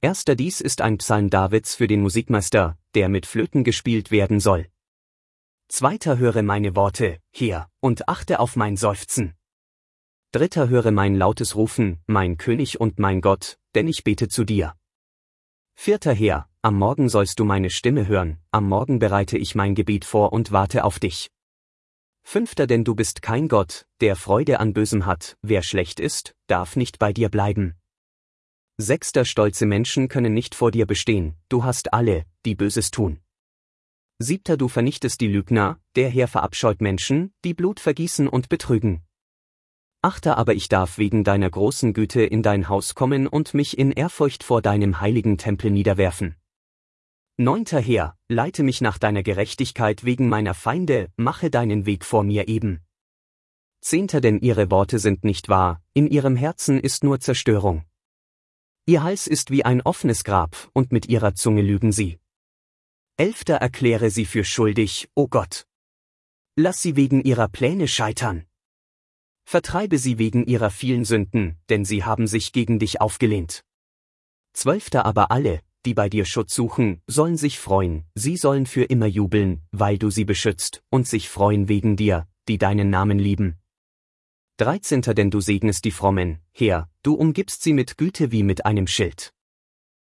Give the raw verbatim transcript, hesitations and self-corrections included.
Erster Dies ist ein Psalm Davids für den Musikmeister, der mit Flöten gespielt werden soll. Zweiter Höre meine Worte, Herr, und achte auf mein Seufzen. Dritter Höre mein lautes Rufen, mein König und mein Gott, denn ich bete zu dir. Vierter Herr, am Morgen sollst du meine Stimme hören, am Morgen bereite ich mein Gebet vor und warte auf dich. Fünfter Denn du bist kein Gott, der Freude an Bösem hat, wer schlecht ist, darf nicht bei dir bleiben. Sechster Stolze Menschen können nicht vor dir bestehen, du hast alle, die Böses tun. Siebter Du vernichtest die Lügner, der Herr verabscheut Menschen, die Blut vergießen und betrügen. Achter Aber ich darf wegen deiner großen Güte in dein Haus kommen und mich in Ehrfurcht vor deinem heiligen Tempel niederwerfen. Neunter Herr, leite mich nach deiner Gerechtigkeit wegen meiner Feinde, mache deinen Weg vor mir eben. Zehnter Denn ihre Worte sind nicht wahr, in ihrem Herzen ist nur Zerstörung. Ihr Hals ist wie ein offenes Grab, und mit ihrer Zunge lügen sie. Elfter Erkläre sie für schuldig, o Gott. Lass sie wegen ihrer Pläne scheitern. Vertreibe sie wegen ihrer vielen Sünden, denn sie haben sich gegen dich aufgelehnt. Zwölfter Aber alle, die bei dir Schutz suchen, sollen sich freuen, sie sollen für immer jubeln, weil du sie beschützt, und sich freuen wegen dir, die deinen Namen lieben. Dreizehnter Denn du segnest die Frommen, Herr, du umgibst sie mit Güte wie mit einem Schild.